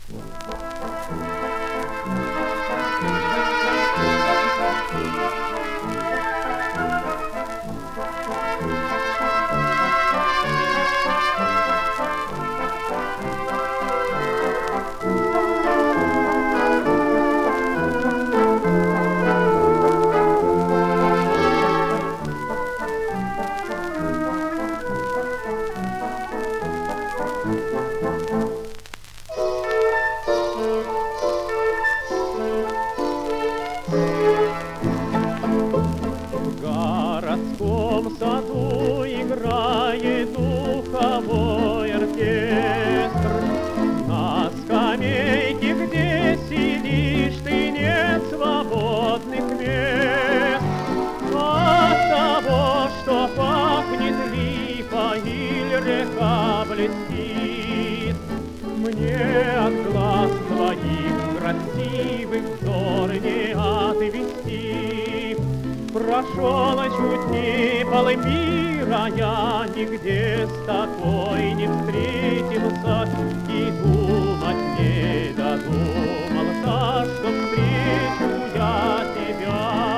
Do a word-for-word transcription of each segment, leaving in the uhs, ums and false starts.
В городском саду играет духовой оркестр. На скамейке, где сидишь ты, нет свободных мест. От того, что пахнет липа или река блестит, мне от глаз твоих красивых взор не отвести. Прошел чуть не полмира, я нигде с тобой не встретился, и думать не додумался, что встречу я тебя.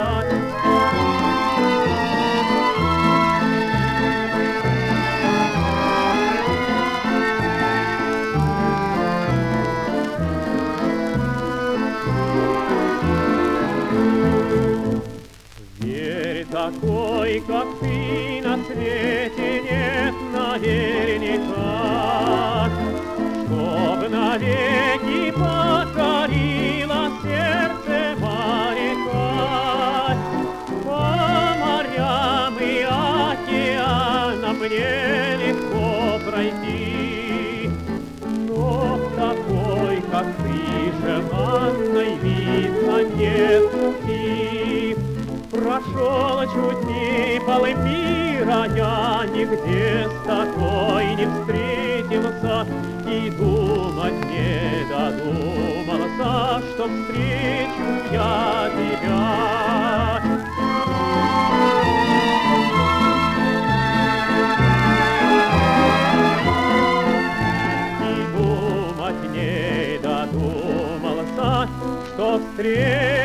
Такой, как ты, на свете нет наверняка, чтоб навеки покорило сердце моряка. По морям и океанам мне легко пройти, но такой, как ты, желанной, видно, нет пути. Прошел чуть не полмира, я нигде с тобой не встретился, и думать не додумался, что встречу я тебя. И думать не додумался, что встречу